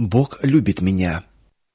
Бог любит меня.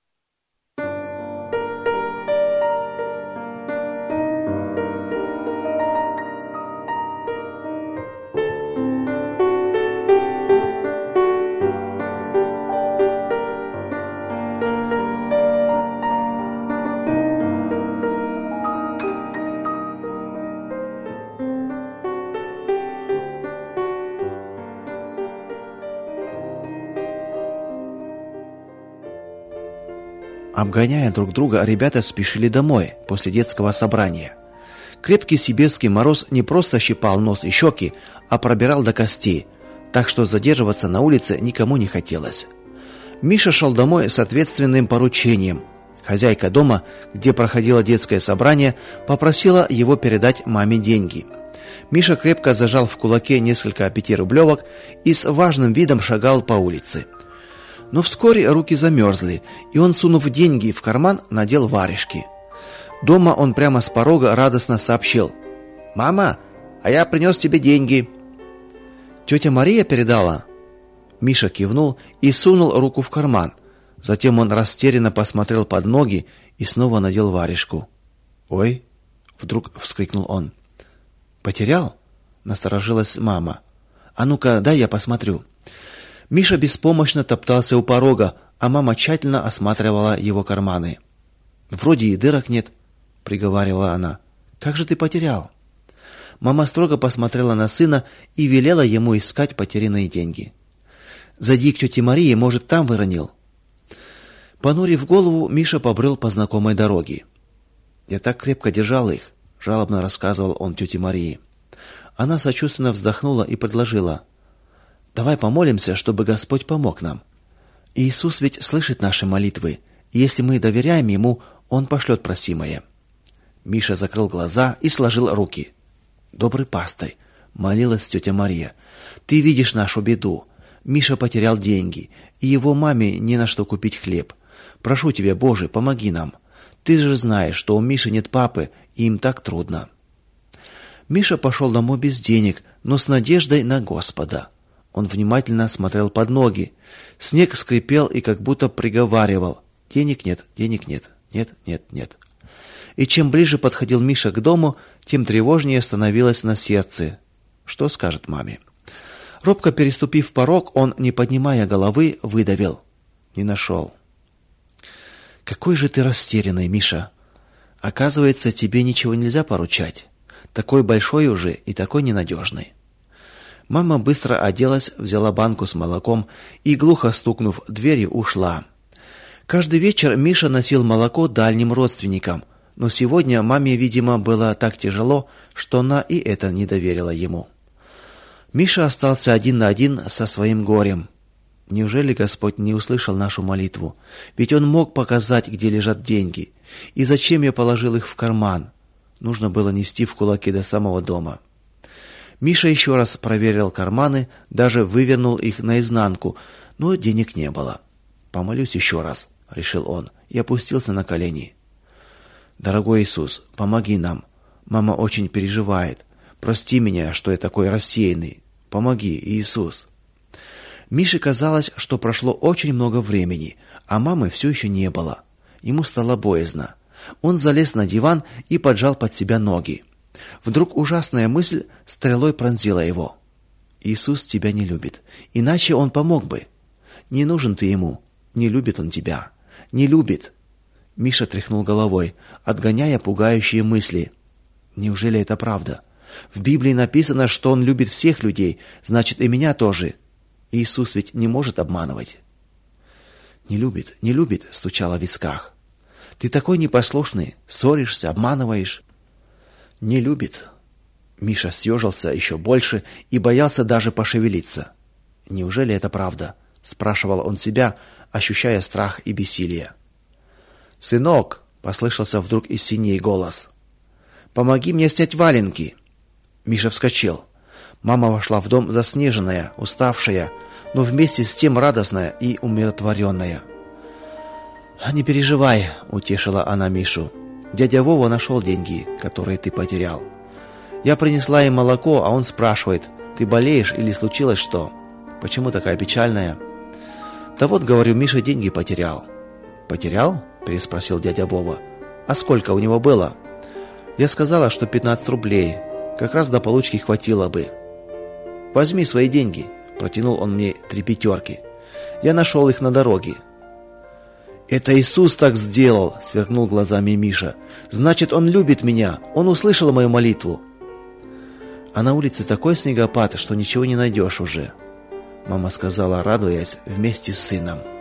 Обгоняя друг друга, ребята спешили домой после детского собрания. Крепкий сибирский мороз не просто щипал нос и щеки, а пробирал до костей, так что задерживаться на улице никому не хотелось. Миша шел домой с ответственным поручением. Хозяйка дома, где проходило детское собрание, попросила его передать маме деньги. Миша крепко зажал в кулаке несколько пятирублевок и с важным видом шагал по улице. Но вскоре руки замерзли, и он, сунув деньги в карман, надел варежки. Дома он прямо с порога радостно сообщил: «Мама, а я принес тебе деньги». «Тетя Мария передала?» Миша кивнул и сунул руку в карман. Затем он растерянно посмотрел под ноги и снова надел варежку. «Ой!» — вдруг вскрикнул он. «Потерял?» — насторожилась мама. «А ну-ка, дай я посмотрю». Миша беспомощно топтался у порога, а мама тщательно осматривала его карманы. «Вроде и дырок нет», — приговаривала она. «Как же ты потерял?» Мама строго посмотрела на сына и велела ему искать потерянные деньги. «Зайди к тете Марии, может, там выронил». Понурив голову, Миша побрел по знакомой дороге. «Я так крепко держал их», — жалобно рассказывал он тете Марии. Она сочувственно вздохнула и предложила: «Давай помолимся, чтобы Господь помог нам. Иисус ведь слышит наши молитвы, и если мы доверяем Ему, Он пошлет просимое». Миша закрыл глаза и сложил руки. «Добрый пастырь», — молилась тетя Мария, — «ты видишь нашу беду. Миша потерял деньги, и его маме не на что купить хлеб. Прошу тебя, Боже, помоги нам. Ты же знаешь, что у Миши нет папы, и им так трудно». Миша пошел домой без денег, но с надеждой на Господа. Он внимательно смотрел под ноги. Снег скрипел и как будто приговаривал: «Денег нет, денег нет, нет, нет, нет». И чем ближе подходил Миша к дому, тем тревожнее становилось на сердце. Что скажет маме? Робко переступив порог, он, не поднимая головы, выдавил: «Не нашел». «Какой же ты растерянный, Миша. Оказывается, тебе ничего нельзя поручать. Такой большой уже и такой ненадежный». Мама быстро оделась, взяла банку с молоком и, глухо стукнув дверью, ушла. Каждый вечер Миша носил молоко дальним родственникам, но сегодня маме, видимо, было так тяжело, что она и это не доверила ему. Миша остался один на один со своим горем. Неужели Господь не услышал нашу молитву? Ведь Он мог показать, где лежат деньги. И зачем я положил их в карман? Нужно было нести в кулаки до самого дома. Миша еще раз проверил карманы, даже вывернул их наизнанку, но денег не было. «Помолюсь еще раз», — решил он, и опустился на колени. «Дорогой Иисус, помоги нам. Мама очень переживает. Прости меня, что я такой рассеянный. Помоги, Иисус». Мише казалось, что прошло очень много времени, а мамы все еще не было. Ему стало боязно. Он залез на диван и поджал под себя ноги. Вдруг ужасная мысль стрелой пронзила его. «Иисус тебя не любит, иначе Он помог бы. Не нужен ты Ему, не любит Он тебя, не любит». Миша тряхнул головой, отгоняя пугающие мысли. Неужели это правда? В Библии написано, что Он любит всех людей, значит, и меня тоже. Иисус ведь не может обманывать. «Не любит, не любит», — стучало в висках. «Ты такой непослушный, ссоришься, обманываешь». «Не любит». Миша съежился еще больше и боялся даже пошевелиться. «Неужели это правда?» — спрашивал он себя, ощущая страх и бессилие. «Сынок!» — послышался вдруг из синей голос. «Помоги мне снять валенки!» Миша вскочил. Мама вошла в дом заснеженная, уставшая, но вместе с тем радостная и умиротворенная. «Не переживай», — утешила она Мишу. «Дядя Вова нашел деньги, которые ты потерял. Я принесла им молоко, а он спрашивает: ты болеешь или случилось что? Почему такая печальная?» Да вот, говорю, Миша деньги потерял. Потерял? Переспросил дядя Вова. А сколько у него было? Я сказала, что 15 рублей. Как раз до получки хватило бы. Возьми свои деньги. Протянул он мне 3 пятерки. Я нашел их на дороге. Это Иисус так сделал, сверкнул глазами Миша. Значит, он любит меня. Он услышал мою молитву. А на улице такой снегопад, что ничего не найдешь уже. Мама сказала, радуясь вместе с сыном.